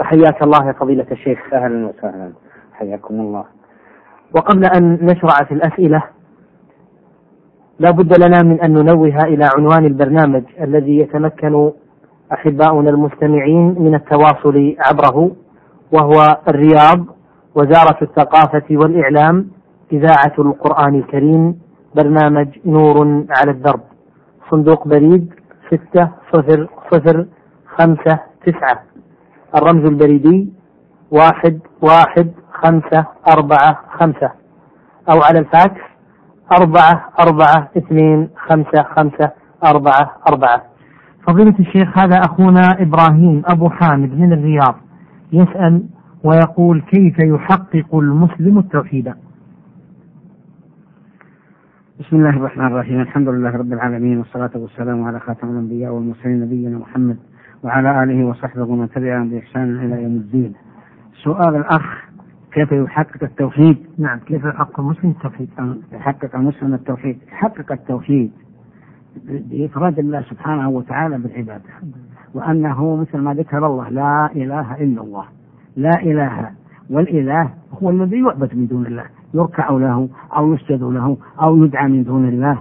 وحياك الله يا فضيلة الشيخ. أهلا وسهلا، حياكم الله. وقبل أن نشرع في الأسئلة لا بد لنا من أن ننوه إلى عنوان البرنامج الذي يتمكن أحباؤنا المستمعين من التواصل عبره، وهو الرياض، وزارة الثقافة والإعلام، إذاعة القرآن الكريم، برنامج نور على الدرب، صندوق بريد 6005 الرمز البريدي 11545، أو على الفاكس 44255544. فضيلة الشيخ، هذا أخونا إبراهيم أبو حامد من الرياض يسأل ويقول: كيف يحقق المسلم التوحيد؟ بسم الله الرحمن الرحيم، الحمد لله رب العالمين، والصلاة والسلام على خاتم الأنبياء والمرسلين نبينا محمد وعلى آله وصحبه ومن تبعهم بإحسان إلى يوم الدين. سؤال الأخ: كيف يحقق التوحيد؟ نعم، كيف يحقق المسلم التوحيد؟ يحقق المسلم التوحيد، يحقق التوحيد بإفراد الله سبحانه وتعالى بالعبادة، وأنه مثل ما ذكر الله: لا إله إلا الله، لا إله، والإله هو الذي يعبد من دون الله، يركع له أو يسجد له أو يدعى من دون الله،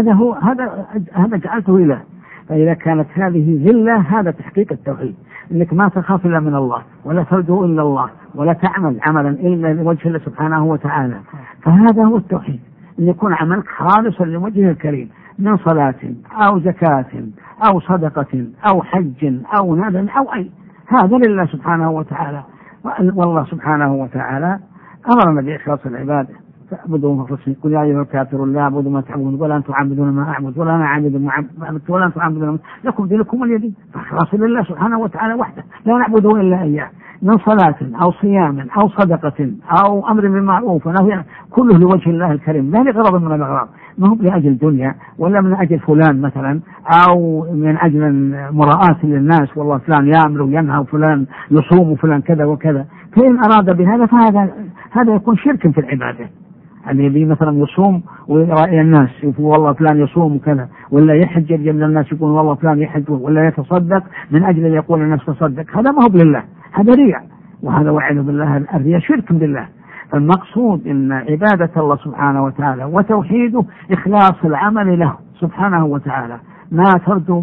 هذا جعلته إله. فإذا كانت هذه ذلة، هذا تحقيق التوحيد، إنك ما تخاف إلا من الله، ولا ترجو إلا الله، ولا تعمل عملا إلا لوجه الله سبحانه وتعالى. فهذا هو التوحيد، أن يكون عملك خالصا لوجهه الكريم، من صلاة أو زكاة أو صدقة أو حج أو نذر أو أي، هذا لله سبحانه وتعالى. والله سبحانه وتعالى أمرنا بإخلاص العبادة: فاعبدوا مخلصين، قل يا أيها الكافرون لا أعبد ما تعبدون ولا أنتم تعبدون ما أعبد ولا أنا عابد ما عبدتم ولا أنتم تعبدون لكم دينكم ولي دين. فإخلاص لله سبحانه وتعالى وحده، لا نعبد إلا إياه، من صلاة أو صيام أو صدقة أو أمر بالمعروف ونهي، كله لوجه الله الكريم، لا لغرض من الأغراض، ما هو لأجل الدنيا ولا من أجل فلان مثلا، أو من أجل مراءة للناس، والله فلان يأمر وينهى وفلان يصوم وفلان كذا وكذا. فإن أراد بهذا فهذا يكون شرك في العبادة. الذي مثلا يصوم ويرى الناس يقول والله فلان يصوم وكذا، ولا يحج يجب الناس يقول والله فلان يحج، ولا يتصدق من أجل أن يقول الناس تصدق، هذا ما هو بالله، هذا رياء، وهذا والعياذ بالله الرياء شرك بالله. فالمقصود إن عبادة الله سبحانه وتعالى وتوحيده إخلاص العمل له سبحانه وتعالى، ما ترجو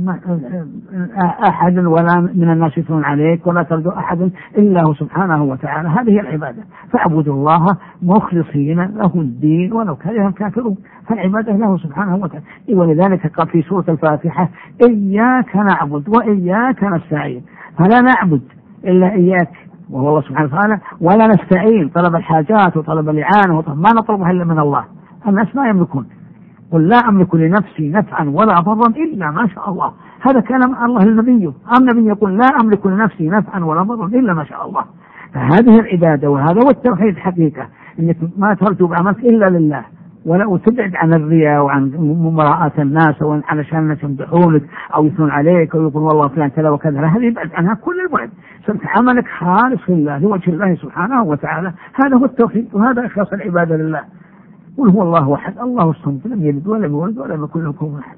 أحد ولا من الناس يثنون عليك، ولا ترجو أحد إلا هو سبحانه وتعالى، هذه هي العبادة. فاعبدوا الله مخلصين له الدين ولو كره الكافرون، فالعبادة له سبحانه وتعالى. ولذلك قال في سورة الفاتحة: إياك نعبد وإياك نستعين، فلا نعبد إلا إياك وهو الله سبحانه وتعالى، ولا نستعين طلب الحاجات وطلب الإعانة ما نطلبها إلا من الله. الناس ما يملكون، قل لا أملك لنفسي نفعا ولا ضرا إلا ما شاء الله، هذا كلام الله للنبي. النبي يقول لا أملك لنفسي نفعا ولا ضرا إلا ما شاء الله. فهذه العبادة وهذا هو التوحيد حقيقة، إنك ما ترجو بعملك إلا لله، ولا تبعد عن الرياء وعن مراءة الناس علشان الناس يمدحونك أو يثنون عليك أو يقول والله فلان كذا وكذا، هذه يبعد عنها كل البعد. صرت عملك خالص لله لوجه الله سبحانه وتعالى، هذا هو التوحيد، وهذا إخلاص العبادة لله. قل هو الله أحد الله الصمد لم يلد ولم يولد ولم يكن له كفوا أحد،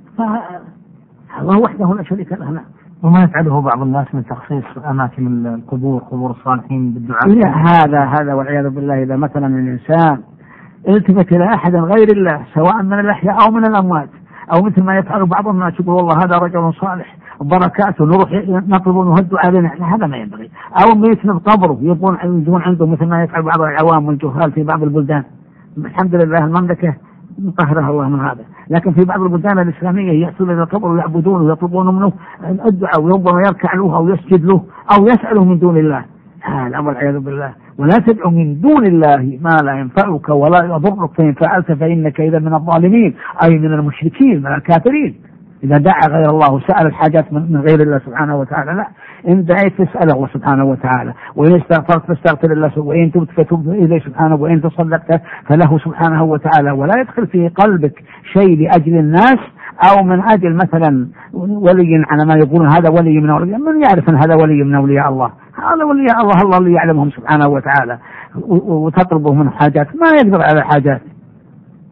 فالله وحده لا شريك له. وما يفعله بعض الناس من تخصيص أماكن القبور، قبور الصالحين، بالدعاء. لا، هذا والعياذ بالله. إذا مثلا الإنسان التفت إلى أحد غير الله سواء من الأحياء أو من الأموات، أو مثل ما يفعل بعض الناس يقول والله هذا رجل صالح وبركاته نروح نطلب ونهد علينا، هذا ما ينبغي. أو يتنب قبره يبون عنده مثل ما يفعل بعض العوام والجهال في بعض البلدان. الحمد لله المملكة طهرها الله من هذا، لكن في بعض البلدان الإسلامية يأتون إلى القبر ويعبدونه ويطلبون منه الدعاء، وربما يركع له أو يسجد له أو يسأله من دون الله. هذا الأمر والعياذ بالله. ولا تدعو من دون الله ما لا ينفعك ولا يضرك، فإن فعلت فإنك إذا من الظالمين، أي من المشركين من الكافرين. إذا دعا غير الله وسأل الحاجات من غير الله سبحانه وتعالى، لا، إن دعيت فاسأل الله سبحانه وتعالى، وإن استغفرت فاستغفر الله، وإن تبت فتب إليه سبحانه، وإن تصدقت فله سبحانه وتعالى. ولا يدخل في قلبك شيء لأجل الناس أو من أجل مثلا ولي، على ما يقولون هذا ولي من أولياء، من يعرف أن هذا ولي من أولياء الله؟ هذا ولياء الله، الله اللي يعلمهم سبحانه وتعالى، وتطلبه من حاجات ما يقدر على حاجات.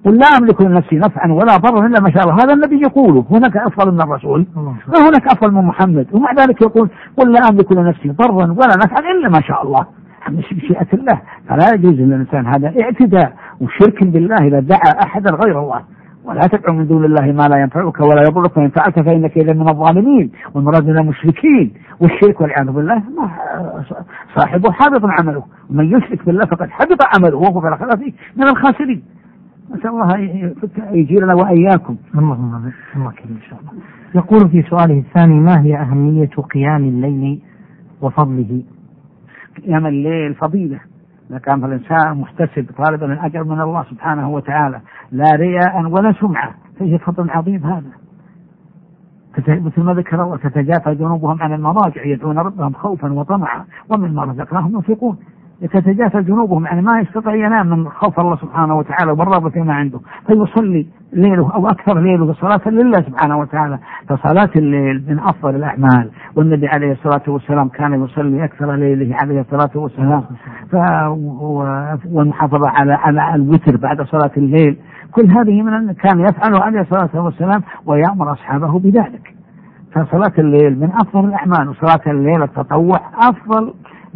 قل لا أملك لنفسي نفعا ولا ضرا إلا ما شاء الله. هذا النبي يقوله. هناك أفضل من الرسول وهناك أفضل من محمد، ومع ذلك يقول قل لا أملك لنفسي ضرا ولا نفعا إلا ما شاء الله، بشيئة الله. فلا يجوز للإنسان، هذا اعتداء وشرك بالله إذا دعا أحدا غير الله. ولا تدعو من دون الله ما لا ينفعك ولا يضرك، وإن فعلت فإنك إذا من الظالمين، والمراد من المشركين. والشرك والعياذ بالله صاحبه حبط عمله، ومن يشرك بالله فقد حبط عمله وهو في الآخرة من الخاسرين. نسأل الله يجيرنا وإياكم. اللهم إن شاء الله. يقول في سؤاله الثاني: ما هي أهمية قيام الليل وفضله؟ قيام الليل فضيلة، إذا كان الإنسان محتسب طالبا الأجر من الله سبحانه وتعالى لا رياء ولا سمعة، فيه فضل عظيم هذا. مثل ما ذكر الله: تتجافى جنوبهم عن المضاجع يدعون ربهم خوفا وطمعا ومما رزقناهم ينفقون. يتجافى جنوبهم، يعني ما يستطيع ينام من خوف الله سبحانه وتعالى والرغبة فيما عنده، فيصلي ليله أو أكثر ليله صلاة لله سبحانه وتعالى. فصلاة الليل من أفضل الأعمال، والنبي عليه الصلاة والسلام كان يصلي أكثر ليله عليه الصلاة والسلام. والمحافظة على الوتر بعد صلاة الليل، كل هذه من كان يفعله عليه الصلاة والسلام ويأمر أصحابه بذلك. فصلاة الليل من أفضل الأعمال، وصلاة الليل التطوع أفضل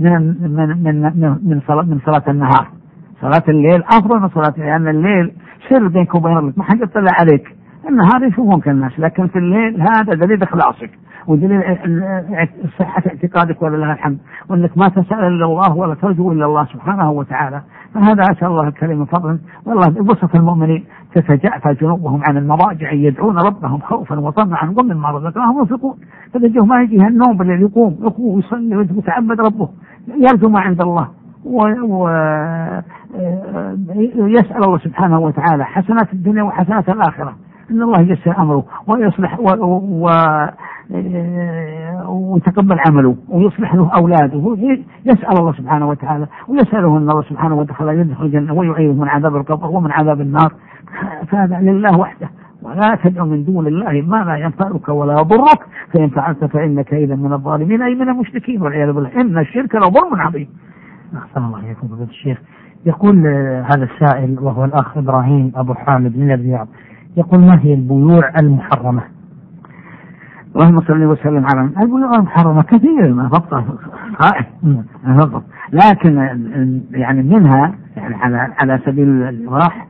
من صلاة النهار. صلاة الليل أفضل من صلاة، لأن الليل سر بينك وبين ربك، ما حد يطلع عليك. النهار يشوفون كالناس، لكن في الليل هذا دليل إخلاصك ودليل صحة اعتقادك ولله الحمد، وأنك ما تسأل إلا الله ولا ترجو إلا الله سبحانه وتعالى. فهذا أسأل الله الكريم فضلا. والله بوصف المؤمنين: تتجافى جنوبهم عن المضاجع يدعون ربهم خوفا وطمعا ومما رزقناهم ينفقون. فالجو ما يجيه النوم بالليل، يقوم ويصلي ويتعبد ربه، يرجو ما عند الله ويسأل الله سبحانه وتعالى حسنات الدنيا وحسنات الآخرة، إن الله يسر أمره ويصلح ويتقبل عمله ويصلح له أولاده. يسأل الله سبحانه وتعالى ويسأله أن الله سبحانه وتعالى يدخل الجنة ويعيذه من عذاب القبر ومن عذاب النار. فهذا لله وحده، ولا تدعو من دون الله ما لا ينفعك ولا يضرك، فإن فعلت فإنك إذا من الظالمين أي من المشركين والعياذ بالله، إن الشرك لظلم عظيم. أحسن الله إليكم فضيلة الشيخ. يقول هذا السائل وهو الأخ إبراهيم أبو حامد من الرياض، يقول: ما هي البيوع المحرمة؟ اللهم صل وسلم على البيوع المحرمة كثير ما فقط لكن يعني منها يعني على سبيل الإيضاح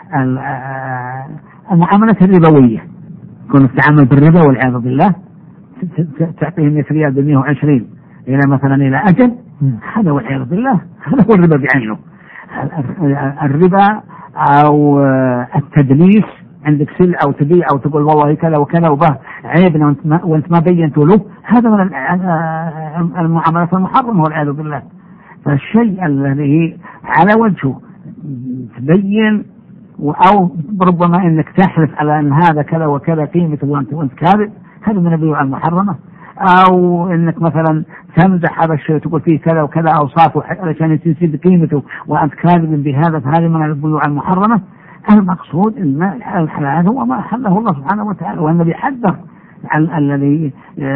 المعاملة الربوية، يكون التعامل بالربا والعياذ بالله، تعطيه 100 ريال ب 120 إلى مثلا إلى أجل، هذا والعياذ بالله هذا هو الربا بعينه. الربا أو التدليس، عندك سلعة أو تبيع أو تقول والله كذا وكذا وبه عيبنا وانت ما بينت له، هذا من المعاملات المحرمة والعياذ بالله. فالشيء الذي على وجهه تبين أو ربما انك تحلف على ان هذا كذا وكذا قيمته وانت كاذب، هذا من البيوع المحرمة. او انك مثلا تمدح هذا الشيء تقول فيه كذا وكذا اوصافه علشان تنسب قيمته وانت كاذب بهذا، فهذا من البيوع المحرمة. المقصود ان الحلال هو ما احله الله سبحانه وتعالى، والنبي حذر عن الذي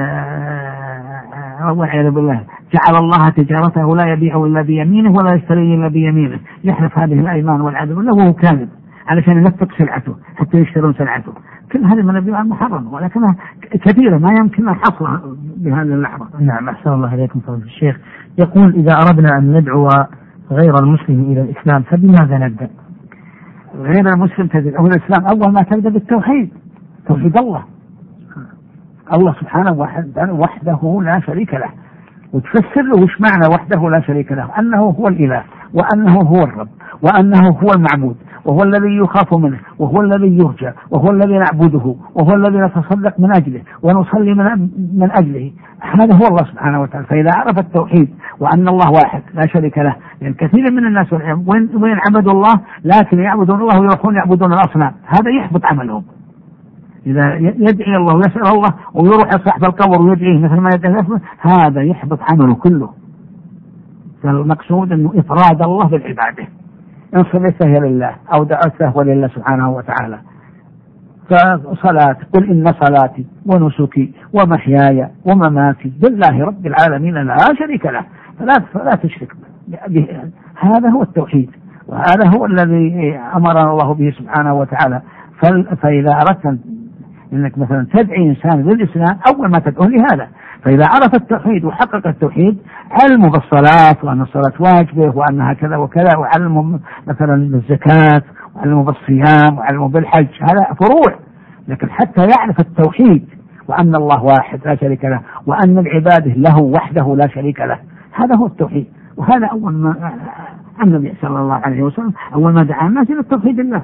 والعياذ بالله جعل الله تجارته لا يبيع الا بيمينه ولا يشتري الا بيمينه، يحلف هذه الايمان والعياذ بالله وهو كاذب علشان ينفق سلعته حتى يشترون سلعته. كل هذه من البيوع المحرمة، ولكنها كثيرة ما يمكن حصرها بهذه اللحظة. نعم، أحسن الله إليكم فضيلة الشيخ. يقول: إذا أردنا أن ندعو غير المسلم إلى الإسلام فبماذا نبدأ؟ غير المسلم تدعو إلى الإسلام أول ما تبدأ بالتوحيد، توحيد الله سبحانه وحده لا شريك له، وتفسر له وش معنى وحده لا شريك له، أنه هو الإله وأنه هو الرب وأنه هو المعبود وهو الذي يخاف منه وهو الذي يرجى وهو الذي نعبده وهو الذي نتصدق من أجله ونصلي من أجله. هذا هو الله سبحانه وتعالى. فإذا عرف التوحيد وأن الله واحد لا شريك له، لأن كثير من الناس وين عبدوا الله لكن يعبدون الله ويروحون يعبدون الأصنام، هذا يحبط عملهم. إذا يدعي الله ويسأل الله ويروح صاحب القبر ويدعيه مثل ما يدعي هذا يحبط عمله كله. فالمقصود أنه إفراد الله بالعبادة، إن صليت فهي لله أو دعوت فهو لله سبحانه وتعالى. فصلاة قل إن صلاتي ونسكي ومحياي ومماتي لله رب العالمين لا شريك له فلا تشرك به. هذا هو التوحيد. وهذا هو الذي أمرنا الله به سبحانه وتعالى. فإذا أردت إنك مثلا تدعي إنسان للإسلام أول ما تدعو لهذا. فإذا عرف التوحيد وحقق التوحيد علمه بالصلاة وأن الصلاة واجبة وأنها كذا وكذا، وعلمه مثلا بالزكاة وعلمه بالصيام وعلمه بالحج، هذا فروع. لكن حتى يعرف التوحيد وأن الله واحد لا شريك له وأن العبادة له وحده لا شريك له، هذا هو التوحيد. وهذا أول ما النبي صلى الله عليه وسلم أول ما دعا الناس إلى التوحيد الله.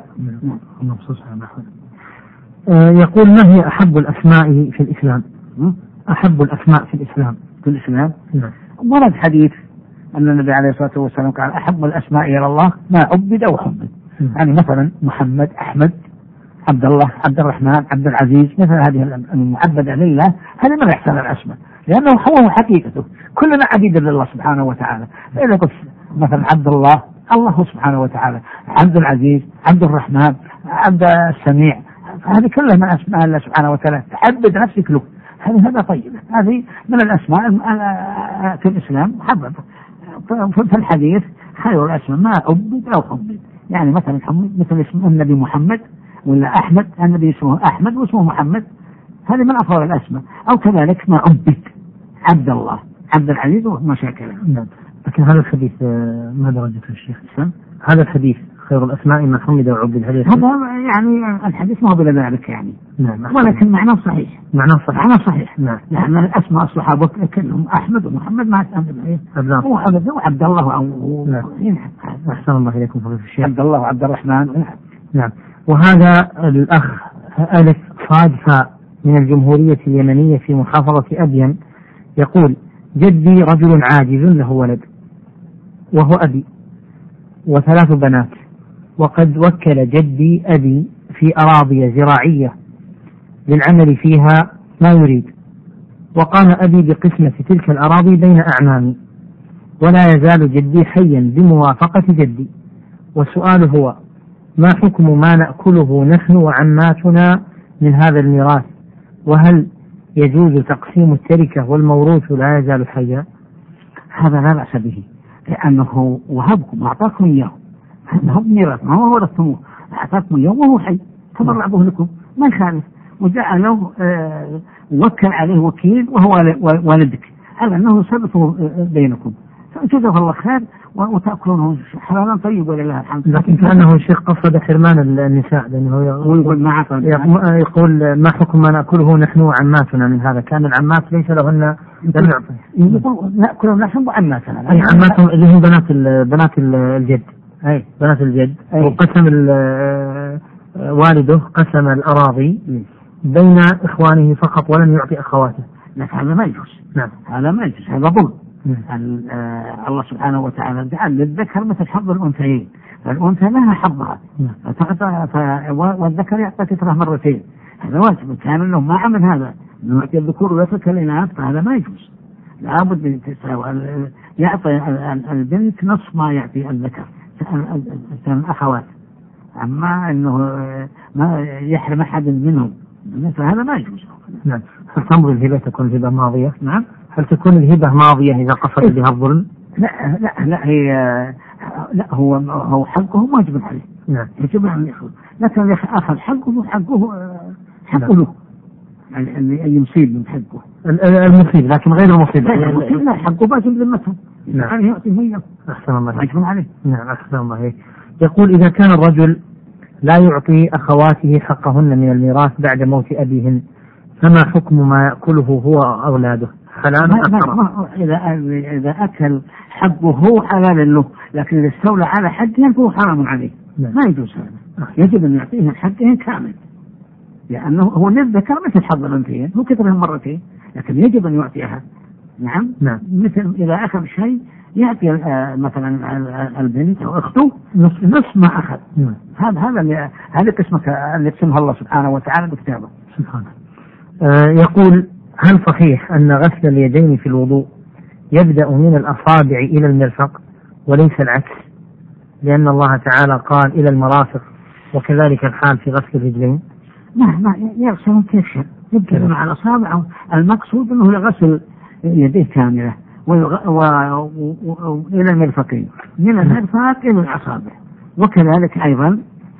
يقول ما هي أحب الأسماء في الإسلام؟ أحب الأسماء في الإسلام. في الإسلام ورد حديث أن النبي عليه الصلاة والسلام قال أحب الأسماء إلى الله ما عبد وحمد. يعني مثلا محمد، أحمد، عبد الله، عبد الرحمن، عبد العزيز، مثل هذه المعبدة لله، هذا من أحسن الأسماء لأنه هو حقيقته. كلنا عبيد لله سبحانه وتعالى. فإذا قلت مثلا عبد الله، الله سبحانه وتعالى، عبد العزيز، عبد الرحمن، عبد السميع، هذه كلها من أسماء الله سبحانه وتعالى، تعبد نفسك له. هذا طيب، هذه من الأسماء في الإسلام محببة. في الحديث خير الأسماء ما عبد أو حمد. يعني مثلا مثل اسم النبي محمد ولا أحمد، النبي اسمه أحمد واسمه محمد، هذه من أفضل الأسماء. أو كذلك ما عبد، عبد الله، عبد العزيز وما شاكله. لكن هذا الحديث ما درجته الشيخ؟ هذا الحديث خير الأسماء ما حمد وعبد، هذا يعني الحديث ما هو بلا ذلك يعني. ولكن معناه صحيح. معناه صحيح. لأن الأسماء الصحابة كلهم أحمد ومحمد ما أسمى هو أبدا وعبد الله أو أحسن الله إليكم فضيلة الشيخ. عبد الله وعبد الرحمن. نعم. وهذا الأخ ألف صاد فاء من الجمهورية اليمنية في محافظة أبين يقول جدي رجل عاجز له ولد وهو أبي وثلاث بنات، وقد وكل جدي أبي في أراضي زراعية للعمل فيها ما يريد، وقام أبي بقسمة تلك الأراضي بين أعمامي، ولا يزال جدي حيا بموافقة جدي. والسؤال هو ما حكم ما نأكله نحن وعماتنا من هذا الميراث؟ وهل يجوز تقسيم التركة والموروث لا يزال حيا؟ هذا لا بأس به، لأنه وهبكم أعطاكم إياه، هذا ميراث ما هو ورثتموه، أعطاكم إياه وهو حي تبرعه لكم ما يخالف. وجاء له وكل عليه وكيل وهو والدك على أنه يصرفه بينكم، فجزاه الله خير وتأكلونه حلالا طيب ولله الحمد. لكن كأنه الشيخ قصد حرمان النساء، لأنه يقول ما حكم ما نأكله نحن وعماتنا من هذا؟ كان العمات ليس لهن لم يعطي نأكله نحن وعماتنا، أي عماتهم اللي هم بنات الجد، أي بنات الجد. وقسم والده قسم الأراضي بين إخوانه فقط ولم يعطي أخواته. لكن هذا ما يجوز. نعم. هذا ما يجوز، هذا ظلم. الله سبحانه وتعالى جعل للذكر مثل حظ الأنثيين، فالأنثى لها حظها والذكر يعطى كثرة مرتين، هذا واجب. كان لهم ما عمل هذا يعطي الذكور ويترك الإناث، فهذا ما يجوز. لابد من تساوي، يعطي البنت نصف ما يعطي الذكر الأخوات، أما أنه ما يحرم أحد منهم فهذا ما يجوز. نعم. هل تمضي الهبة تكون الهبة ماضية؟ نعم. هل تكون الهبة ماضية إذا قصد بها الظلم؟ لا لا هو حقه واجب عليه. نعم. يجب أن يأخذ، لكن أخذ حقه له اللي يصيب من حقه المصيب، لكن غير المصيب لا حقه واجب ذمته. نعم. يعطيه إياه. أحسن الله واجب عليه. نعم. أحسن الله عليك. يقول إذا كان الرجل لا يعطي أخواته حقهن من الميراث بعد موت أبيهن، فما حكم ما يأكله هو وأولاده؟ حلال إذا أكل حقه هو حلال له، لكن إذا استولى على حقه فهو حرام عليه. ما يجوز هذا. يجب أن يعطيه حقه كامل، لأنه هو للذكر مثل حظ الأنثيين، هو كثرهم مرتين، لكن يجب أن يعطيها. نعم. مثل إذا أخذ شيء يأتي مثلا البنت أو أخته نصف ما أخذ. هذا قسمة اللي يقسمها الله سبحانه وتعالى بكتابه. سبحانه. يقول هل صحيح أن غسل اليدين في الوضوء يبدأ من الأصابع إلى المرفق وليس العكس، لأن الله تعالى قال إلى المرافق، وكذلك الحال في غسل الرجلين؟ ما يغسل كيف شيء، يبدأ مع الأصابع. المقصود أنه لغسل يديه كاملة وإلى المرفقين، من المرفق إلى الأصابع، وكذلك أيضا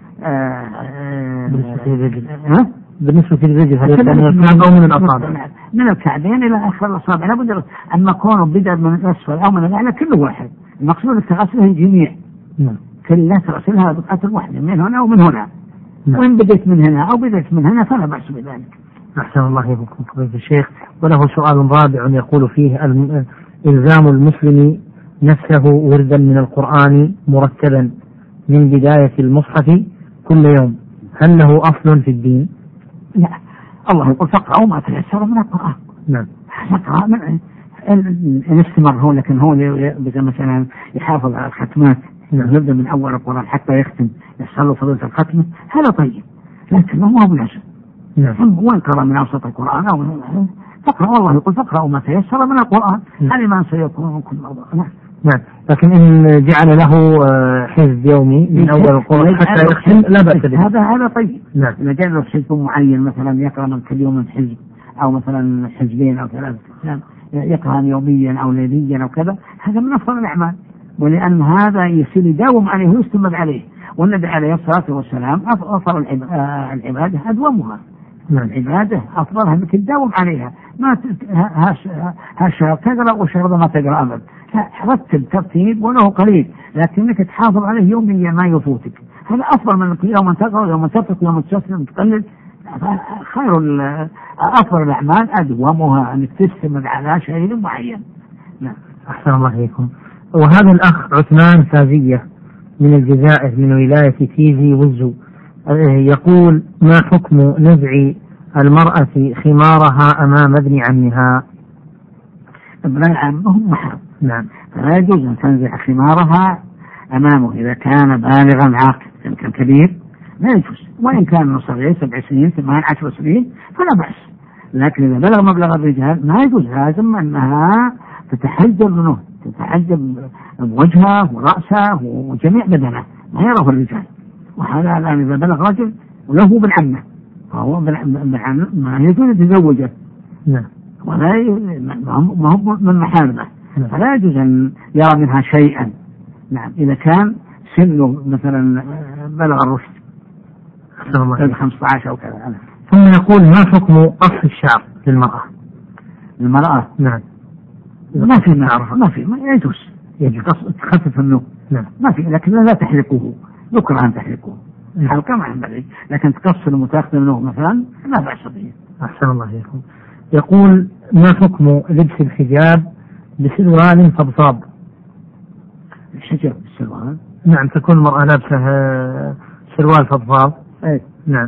بالنسبة للرجل هل يكون من الكعب أو من الأصابع؟ من الكعبين إلى آخر الأصابع، لابد أما كونه بدأ من الأسفل أو من الأعلى كل واحد، المقصود تغسله الجميع. كل لا تغسلها بقعة واحدة من هنا أو من هنا. وإن بدأت من هنا أو بدأت من هنا فلا بأس بذلك. أحسن الله إليكم فضيلة الشيخ. وله سؤال رابع يقول فيه: إلزام المسلم نفسه وردا من القرآن مرتبا من بداية المصحف كل يوم، هل له أصل في الدين؟ لا، الله يقول فاقرأوا ما تيسر من القرآن. نعم. فاقرأ إن استمر هو، لكن هو مثلا يحافظ على الختمات، يبدأ من أول القرآن حتى يختم، يحصل له فضيلة الختمة، هذا طيب، لكنه ما هو بلازم. وإن قرأ من أوسط القرآن أو فاقرأ، والله يقول فاقرأوا ما تيسر من القرآن، هذا ما سيكون ممكن موضوع. نعم، لكن إن جعل له حزب يومي من أول القرآن حتى يختم لا بأس به، هذا طيب. نعم. إذا جعل له حزب معين، مثلا يقرأ من كل يوم حزب، أو مثلا حزبين أو ثلاثة، يقرأ يوميا أو ليليا أو كذا، هذا من أفضل الأعمال، ولأن هذا يصير يداوم عليه ويستمر عليه. والنبي عليه الصلاة والسلام أفضل العبادة أدومها. العبادة أفضلها أنك تداوم عليها، ما هالشهر تقرأ والشهر ما تقرأ أبدا، لا، رتب ترتيب ولو قليل، لكنك تحافظ عليه يوميا ما يفوتك، هذا أفضل من يوم تقرأ يوم تترك يوم تستسلم تقلل. خير أفضل الأعمال أدومها، أنك تستمر على شيء معين. نعم. أحسن الله إليكم. وهذا الأخ عثمان فازية من الجزائر من ولاية تيزي وزو يقول: ما حكم نزع المرأة خمارها أمام ابن عمها؟ ابن عمه محرم. نعم. فلا يجوز أن تنزع خمارها أمامه إذا كان بالغا عاقل، إن كان كبير لا يجوز، وإن كان صغير 7 سنين 8 10 سنين فلا بأس، لكن إذا بلغ مبلغ الرجال ما يجوز، لازم أنها تتحجب منه، تتحجب بوجهه ورأسه وجميع بدنه ما يراه الرجال. وهذا الآن إذا بلغ رجل وله ابن عمه فهو ما يجوز يتزوجه، ولا ما هو من محارمه، فلا يجوز أن يرى منها شيئا. نعم، إذا كان سنه مثلا بلغ الرشد 15 أو كذا. ثم يقول: ما حكم قص الشعر للمرأة؟ نعم. ما في ما يجوز تخفف النوم. نعم. ما في، لكن لا تحرقه، يكره أن تحرقه، حلقة ما ينبغي، لكن تقصر وتاخذ النوم مثلا لا بأس به. أحسن الله إليكم. يقول: ما حكم لبس الحجاب بسروال فضفاض؟ الحجاب بالسروال؟ نعم، تكون المرأة لابسة سروال فضفاض. نعم.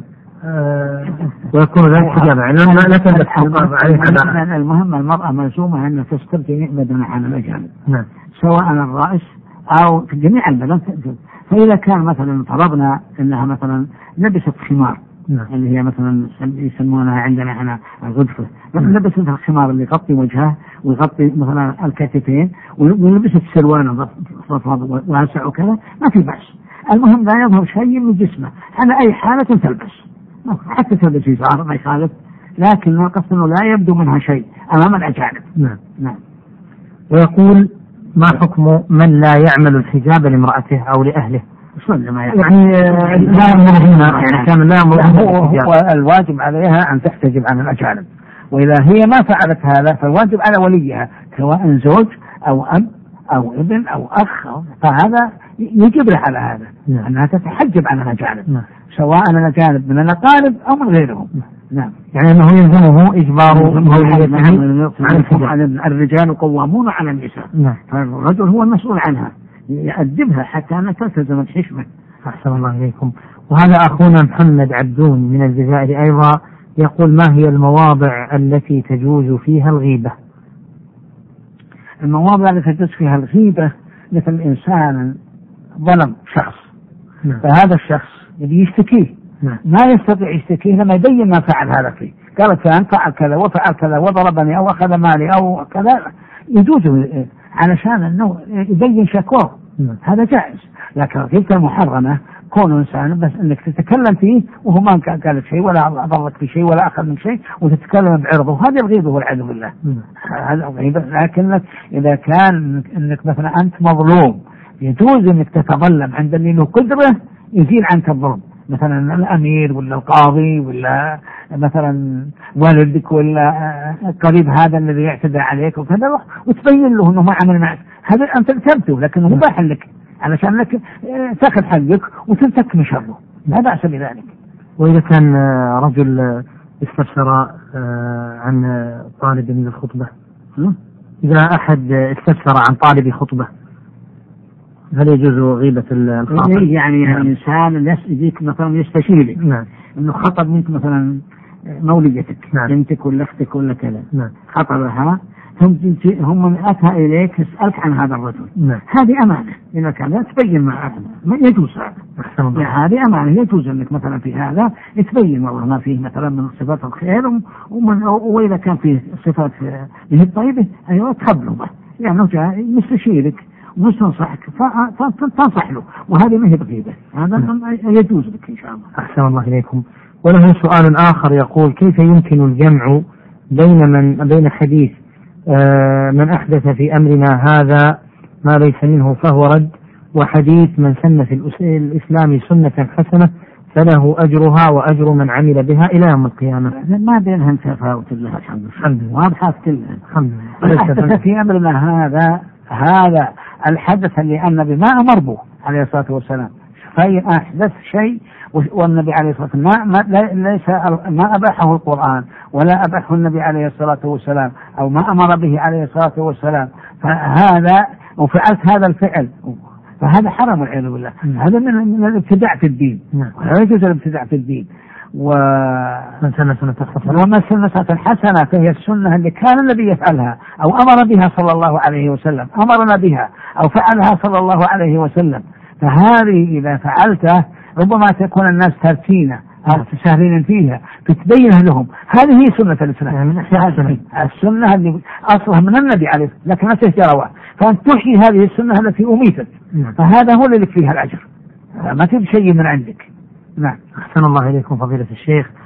ويكون ذلك حجابا، لا تلبس عليها. المهم المرأة ملزومة أن تستر جميع بدنها عن الأجانب. نعم. سواء الرأس أو في جميع البدن. فإذا كان مثلا طلبنا أنها مثلا لبست خمار، اللي هي مثلا يسمونها عندنا هنا الغدفة، لبست الخمار اللي يغطي وجهها ويغطي مثلا الكتفين، ولبست سروال واسع وكذا، ما في بأس. المهم لا يظهر شيء من جسمه، على أي حالة تلبس، حتى تلبس إزار ما يخالف، لكن القصد أنه لا يبدو منها شيء أمام الأجانب. نعم. ويقول: ما حكم من لا يعمل الحجاب لامرأته أو لأهله؟ يعني لا يأمرهن، يعني كان لا يأمرهن. هو الواجب عليها أن تحتجب عن الأجانب، وإذا هي ما فعلت هذا فالواجب على وليها، سواء زوج أو أب أو ابن أو أخ، فهذا يجب له على هذا أنها تتحجب عن الأجانب، سواء الأجانب من الأقارب أو من غيرهم. نعم، يعني أنه يلزمه إجبار الرجال قوامون على النساء، فالرجل هو المسؤول عنها، يأدبها حتى أن تلتزم الحشمة. أحسن الله إليكم. وهذا أخونا محمد عبدون من الجزائر أيضا يقول: ما هي المواضع التي تجوز فيها الغيبة؟ المواضع التي تجوز فيها الغيبة مثل إنسان ظلم شخص، فهذا الشخص يبي يشتكيه، ما يستطيع يشتكيه لما يبين ما فعل هذا فيه، قال فلان فعل كذا وفعل كذا وضربني أو أخذ مالي أو كذا، يجوز علشان أنه يبين شكواه، هذا جائز. لكن الغيبة المحرمة كون إنسان بس أنك تتكلم فيه وهو ما قال شيء ولا أضرك في شيء ولا أخذ من شيء وتتكلم بعرضه، هذا الغيبة والعياذ بالله، هذا الغيبة. لكنك إذا كان أنك مثلا أنت مظلوم يجوز انك تتظلم عند اللي له قدرة يزيل عنك الظلم، مثلا الامير ولا القاضي ولا مثلا والدك ولا القريب هذا الذي يعتدى عليك وكذا، وتبين له انه ما عمل معك، هذا انت ارتبته لكنه مباح لك علشان لك تاخذ حقك وتنتك من شره، لا بأس بذلك. وإذا كان رجل استفسر عن طالب من الخطبة، إذا أحد استفسر عن طالب خطبة هل يجوز غيبة الخاطب؟ يعني الإنسان يجيك مثلا يستشيرك إنه خطب منك مثلا مولدتك بنتك ولا أختك ولا كذا، خطبها هم أتى إليك يسألك عن هذا الرجل، هذه أمانة، إذا كان تبين مع ما يجوز هذا، هذه أمانة يجوز أنك مثلا في هذا تبين والله ما فيه مثلا من صفات الخير، وإذا كان فيه صفات به الطيبة أيوة تخبره به، يعني جاء مستشيرك ومستنصحك فتنصح له، وهذه ما هي بغيبة، هذا يجوز لك إن شاء الله. أحسن الله إليكم. وله سؤال آخر يقول: كيف يمكن الجمع بين حديث من أحدث في أمرنا هذا ما ليس منه فهو رد، وحديث من سن في الإسلام سنة حسنة فله أجرها وأجر من عمل بها إلى يوم القيامة؟ ما بينهم تفاوت الله الحمد لله، واضحات كلها الحمد لله. أحدث في أمرنا هذا الحدث اللي النبي ما أمر به عليه الصلاة والسلام، فأي أحدث شيء والنبي عليه الصلاة والسلام ما أباحه القرآن ولا أباحه النبي عليه الصلاة والسلام أو ما أمر به عليه الصلاة والسلام، فهذا وفعلت هذا الفعل فهذا حرام والعياذ بالله، هذا من الابتداع في الدين، لا يجوز الابتداع في الدين. ومن سن سنة حسنة فهي السنة اللي كان النبي يفعلها أو أمر بها صلى الله عليه وسلم، أمرنا بها أو فعلها صلى الله عليه وسلم، فهذه إذا فعلته ربما تكون الناس تركينة أو تساهلين فيها فتبينها لهم، هذه هي سنة الإسلام، السنة اللي أصلها من النبي عليه، لكن ما تهجروا، فأن تحيي هذه السنة التي أميتت، فهذا هو اللي لك فيها الأجر، ما تبي شيء من عندك. نعم. أحسن الله إليكم فضيلة الشيخ.